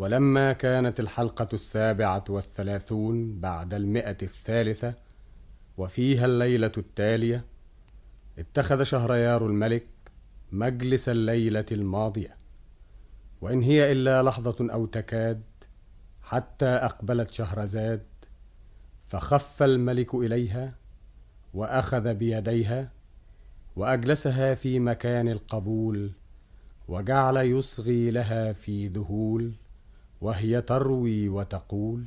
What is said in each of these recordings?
ولما كانت الحلقة 37 بعد 100 وفيها الليلة التالية، اتخذ شهريار الملك مجلس الليلة الماضية، وإن هي إلا لحظة أو تكاد حتى أقبلت شهرزاد، فخف الملك إليها وأخذ بيديها وأجلسها في مكان القبول، وجعل يصغي لها في ذهول، وهي تروي وتقول: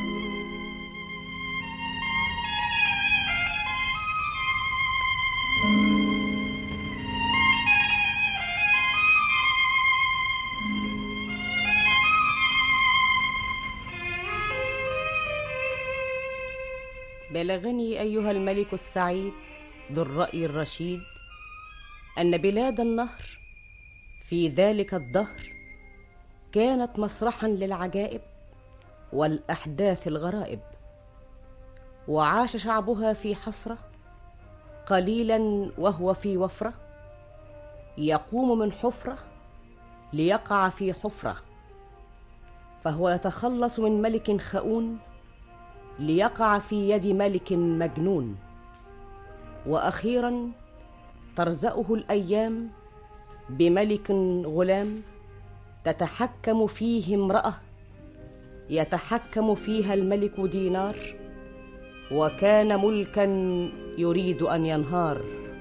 بلغني أيها الملك السعيد ذو الرأي الرشيد أن بلاد النهر في ذلك الدهر كانت مسرحا للعجائب والأحداث الغرائب، وعاش شعبها في حسرة قليلا وهو في وفرة، يقوم من حفرة ليقع في حفرة، فهو يتخلص من ملك خؤون ليقع في يد ملك مجنون، وأخيرا ترزقه الأيام بملك غلام تتحكم فيه امرأة يتحكم فيها الملك دينار، وكان ملكا يريد أن ينهار.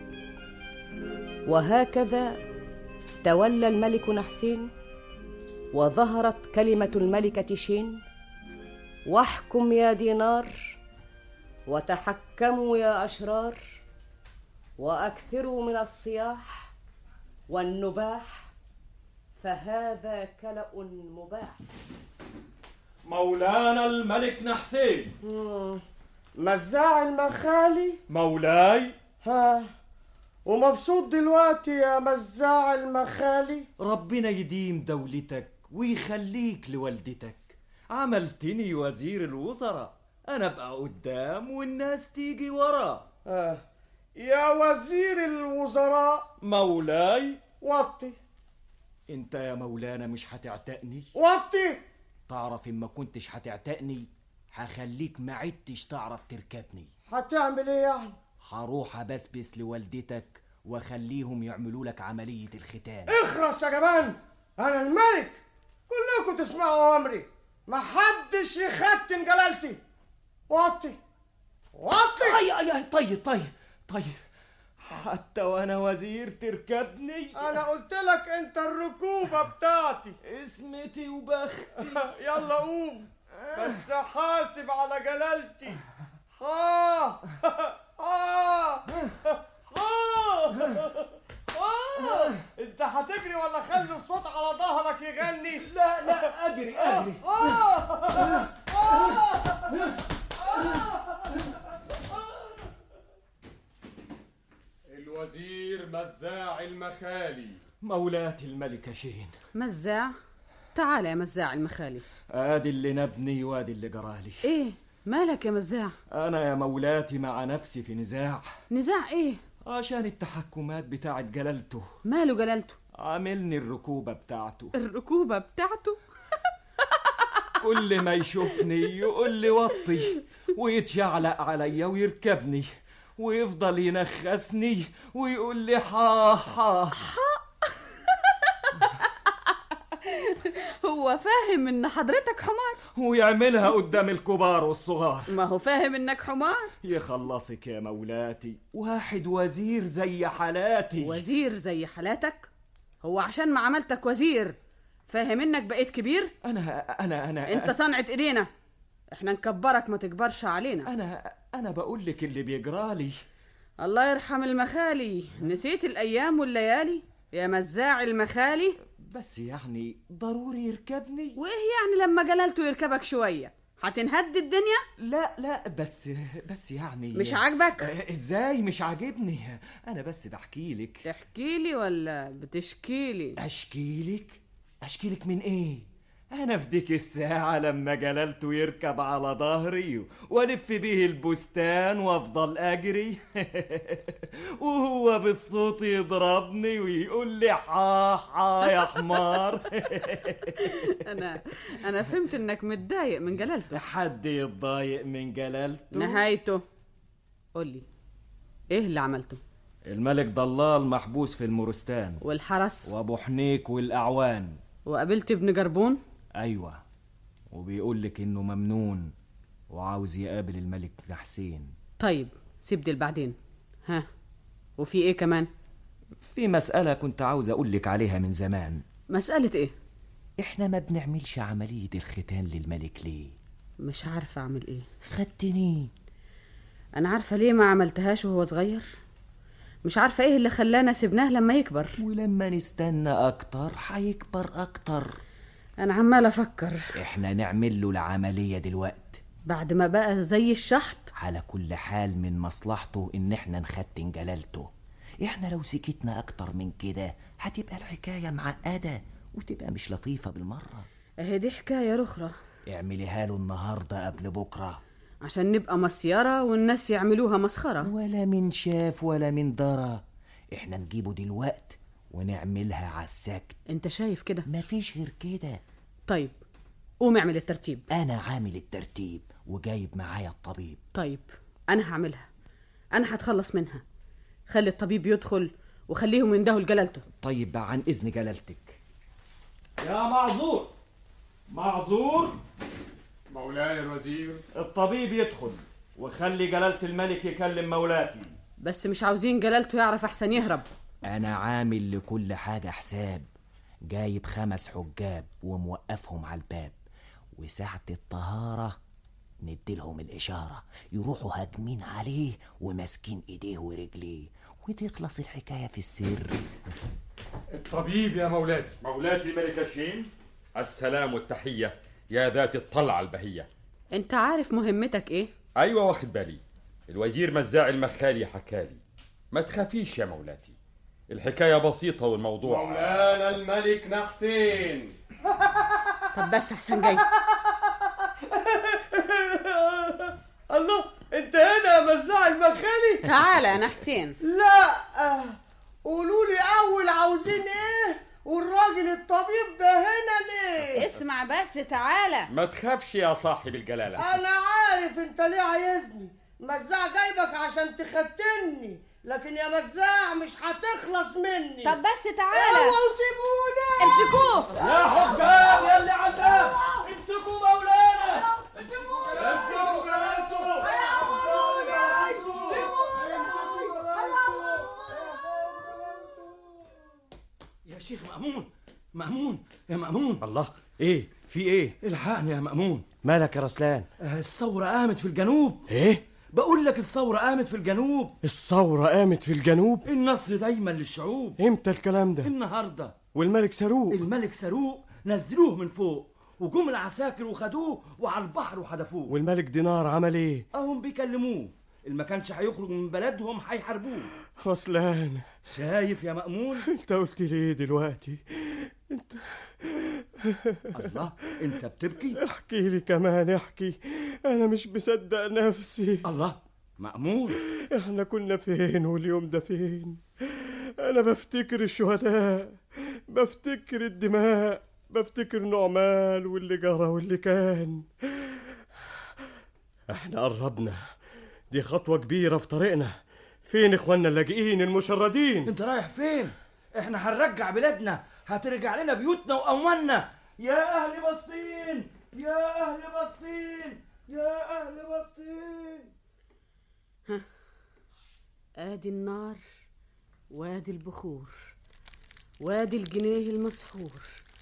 وهكذا تولى الملك نحسين، وظهرت كلمة الملكة شين: واحكم يا دينار، وتحكموا يا أشرار، وأكثروا من الصياح والنباح، فهذا كلأ مباح. مولانا الملك نحسين. مزاع المخالي مولاي. ها، ومبسوط دلوقتي يا مزاع المخالي؟ ربنا يديم دولتك ويخليك لوالدتك. عملتني وزير الوزراء، أنا أبقى قدام والناس تيجي ورا. يا وزير الوزراء. مولاي. وطي. انت يا مولانا مش هتعتقني؟ وطي. تعرف إن ما كنتش هتعتقني هخليك ما عدتش تعرف تركبني. هتعمل ايه يعني؟ هروح أبسبس لوالدتك واخليهم يعملوا لك عملية الختان. اخرس يا جبان، أنا الملك، كلكم تسمعوا أمري، محدش يختن جلالتي. وطي وطي. طيب حتى وانا وزير تركبني؟ انا قلت لك انت الركوبة بتاعتي، اسمتي وبختي. يلا قوم، بس حاسب على جلالتي. ها انت هتجري ولا خلي الصوت على ظهرك يغني؟ لا اجري. الوزير مزاع المخالي. مولاتي الملكة شين. مزاع، تعال يا مزاع المخالي. ادي اللي نبني وادي اللي جرالي. ايه مالك يا مزاع؟ انا يا مولاتي مع نفسي في نزاع. نزاع ايه؟ عشان التحكمات بتاعت جلالته. ماله جلالته؟ عاملني الركوبة بتاعته. الركوبة بتاعته؟ كل ما يشوفني يقول لي وطي، ويتشعلق عليا ويركبني، ويفضل ينخسني ويقول لي حا. هو فاهم ان حضرتك حمار، ويعملها قدام الكبار والصغار. ما هو فاهم انك حمار. يخلصك يا مولاتي واحد وزير زي حالاتي. وزير زي حالاتك؟ هو عشان ما عملتك وزير فاهم انك بقيت كبير؟ انا انت صنعة ايدينا، احنا نكبرك ما تكبرش علينا. انا بقول لك اللي بيجرالي. الله يرحم المخالي، نسيت الايام والليالي يا مزاع المخالي؟ بس يعني ضروري يركبني. وايه يعني لما جلالته يركبك شوية هتنهد الدنيا؟ لا بس يعني مش عاجبك؟ ازاي مش عاجبني؟ انا بس بحكي لك. تحكي لي ولا بتشكي لي؟ اشكي لك من ايه؟ انا في ديك الساعة لما جلالته يركب على ظهري والف بيه البستان وافضل اجري وهو بالصوت يضربني ويقول لي حا حا يا حمار. انا فهمت انك متضايق من جلالته. حد يتضايق من جلالته؟ نهايته قولي ايه اللي عملته؟ الملك ضلال محبوس في المورستان، والحرس وابو حنيك والاعوان. وقابلت ابن جربون؟ ايوه، وبيقول لك انه ممنون وعاوز يقابل الملك حسين. طيب سيب دي بعدين. ها وفي ايه كمان؟ في مسألة كنت عاوز اقول لك عليها من زمان. مسألة ايه؟ احنا ما بنعملش عملية الختان للملك ليه؟ مش عارفة اعمل ايه. ختنيه. انا عارفة ليه ما عملتهاش وهو صغير، مش عارفة ايه اللي خلانا سيبناه لما يكبر. ولما نستنى اكتر هيكبر اكتر. انا عمال افكر احنا نعمل له العملية دلوقت بعد ما بقى زي الشحط. على كل حال من مصلحته ان احنا نختن جلالته. احنا لو سكتنا اكتر من كده هتبقى الحكاية معقدة وتبقى مش لطيفة بالمرة. اهي دي حكاية اخرى. اعمليها له النهاردة قبل بكرة عشان نبقى مسيرة والناس يعملوها مسخرة. ولا من شاف ولا من درى. احنا نجيبه دلوقت ونعملها عالسكت. انت شايف كده؟ مفيش غير كده. طيب قوم اعمل الترتيب. انا عامل الترتيب وجايب معايا الطبيب. طيب انا هعملها، انا هتخلص منها. خلي الطبيب يدخل وخليهم يندهوا لجلالته. طيب عن اذن جلالتك. يا معذور معذور. مولاي الوزير. الطبيب يدخل وخلي جلالة الملك يكلم مولاتي. بس مش عاوزين جلالته يعرف احسن يهرب. انا عامل لكل حاجة حساب. جايب 5 حجاب وموقفهم على الباب، وساعة الطهارة نديلهم الإشارة يروحوا هاجمين عليه وماسكين إيديه ورجليه وتخلص الحكاية في السر. الطبيب يا مولاتي. مولاتي ملكة شين، السلام والتحية يا ذات الطلعة البهية. انت عارف مهمتك ايه؟ أيوة واخد بالي، الوزير مزاع المخالي حكالي. ما تخافيش يا مولاتي، الحكاية بسيطة والموضوع مولانا الملك نحسين. طب بس احسن جاي. الله، انت هنا يا مزاع المخالي؟ تعالى يا نحسين. لا قولوا لي اول عاوزين ايه، والراجل الطبيب ده هنا ليه؟ اسمع بس تعالى. ما تخافش يا صاحب الجلالة. انا عارف انت ليه عايزني. مزاع جايبك عشان تختني، لكن يا مزاع مش هتخلص مني. طب بس تعالى. اوعوا سيبوني. امسكوه يا حجاب يا اللي على الباب، امسكوا مولانا. امسكوا جلالته. يا شيخ مأمون يا مأمون. الله، ايه في ايه؟ الحقني يا مأمون. مالك يا رسلان؟ الثورة قامت في الجنوب. ايه؟ بقول لك الثورة قامت في الجنوب. الثورة قامت في الجنوب؟ النصر دايما للشعوب. امتى الكلام ده؟ النهاردة. والملك صاروخ؟ الملك صاروخ نزلوه من فوق وجم العساكر وخدوه وعلى البحر وحدفوه. والملك دينار عمل ايه؟ اهم بيكلموه، اللي ما كانش هيخرج من بلدهم هيحاربوه. رسلان، شايف يا مأمون؟ انت قلت لي دلوقتي؟ انت الله، انت بتبكي؟ احكي لي كمان، احكي. انا مش مصدق نفسي. الله مأمون، احنا كنا فين واليوم ده فين؟ انا بفتكر الشهداء، بفتكر الدماء، بفتكر نعمال واللي جرى واللي كان. احنا قربنا، دي خطوة كبيرة في طريقنا. فين اخواننا اللاجئين المشردين؟ انت رايح فين؟ احنا هنرجع بلادنا، هترجع لنا بيوتنا واموالنا. يا اهل فلسطين، يا اهل فلسطين، يا اهل فلسطين. ادي النار وادي البخور وادي الجنيه المسحور.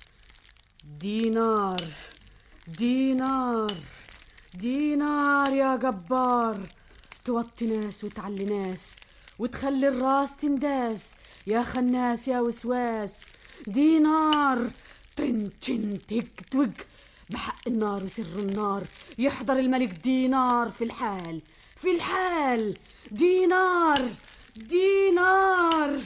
دينار دينار دينار يا جبار، توطي ناس وتعلي ناس وتخلي الراس تنداس. يا خناس يا وسواس. دينار تن تن تك توج، بحق النار وسر النار يحضر الملك دينار في الحال في الحال. دينار دينار.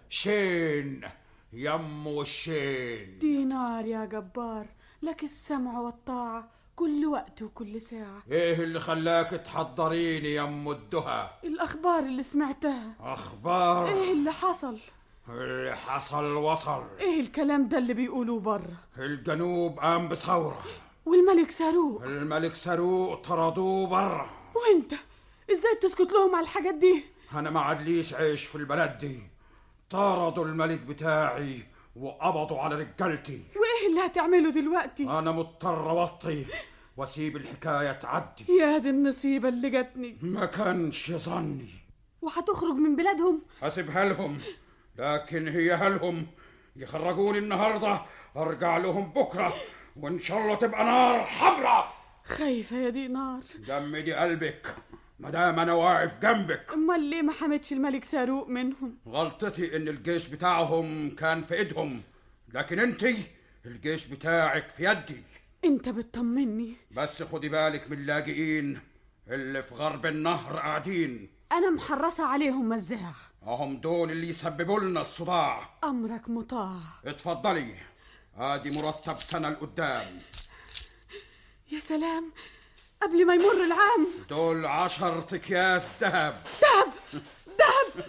شين يم الشين. دينار يا جبار، لك السمع والطاعة كل وقت وكل ساعة. ايه اللي خلاك تحضريني يم الدهى؟ الأخبار اللي سمعتها. أخبار؟ ايه اللي حصل؟ اللي حصل وصل. ايه الكلام ده اللي بيقولوه بره؟ الجنوب قام بثورة، والملك ساروق. الملك ساروق طردوه بره. وانت ازاي تسكت لهم على الحاجات دي؟ انا ما عادليش عيش في البلد دي. طردوا الملك بتاعي وقبضوا على رجالتي. وايه اللي هتعمله دلوقتي؟ انا مضطر اوطي واسيب الحكايه تعدي. يا دي النصيبه اللي جاتني. ما كانش ظني. وهتخرج من بلادهم؟ هسيبها لهم، لكن هي هلهم. يخرجوني النهارده ارجع لهم بكره، وان شاء الله تبقى نار حمراء. خايفه يا دينار. جمدي قلبك مدام انا واقف جنبك. امال ليه ما حمتش الملك ساروق منهم؟ غلطتي ان الجيش بتاعهم كان في ايدهم، لكن انتي الجيش بتاعك في يدي. انت بتطمني. بس خدي بالك من اللاجئين اللي في غرب النهر قاعدين. انا محرصه عليهم مزاح. هم دول اللي يسببوا لنا الصداع. امرك مطاع. اتفضلي، ادي مرتب سنه لقدام. يا سلام، قبل ما يمر العام. دول 10 اكياس ذهب. ذهب ذهب.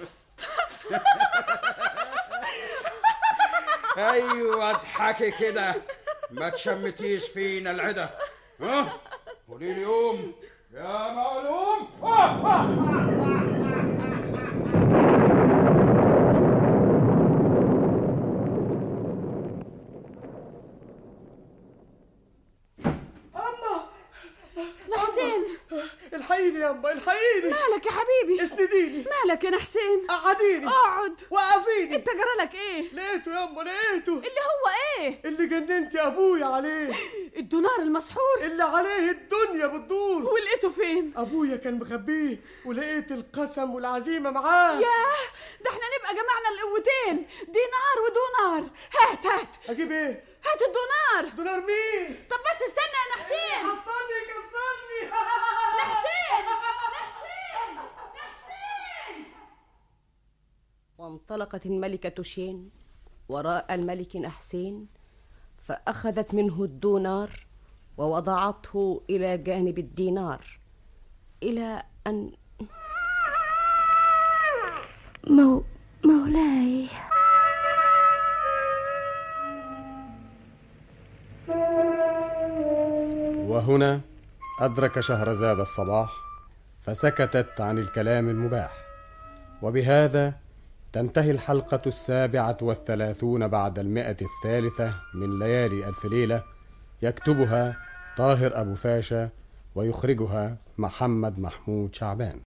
ايوه اضحكي كده، ما تشمتيش فينا العدا. ها قولي لي يوم يا معلوم. حسين، الحقيني يا أما، الحقيني. مالك يا حبيبي؟ اسنديني. مالك يا حسين؟ قعديني. اقعد. وقفيني. انت جرالك ايه؟ لقيته يا أما، لقيته. اللي هو ايه؟ اللي جننتي ابويا عليه. الدينار المسحور اللي عليه الدنيا بتدور. ولقيته فين؟ ابويا كان مخبيه، ولقيت القسم والعزيمه معاه. ياه، ده احنا نبقى جمعنا القوتين، دينار ودونار. هات هات. اجيب ايه؟ هات الدينار. دينار مين؟ طب بس استنى يا حسين. حصلني كسرني. حسين حسين حسين. وانطلقت الملكة شين وراء الملك نحسين، فأخذت منه الدينار ووضعته إلى جانب الدينار، إلى أن مولاي. وهنا أدرك شهرزاد الصباح، فسكتت عن الكلام المباح. وبهذا تنتهي الحلقة 37 بعد 100 من ليالي ألف ليلة. يكتبها طاهر أبو فاشا، ويخرجها محمد محمود شعبان.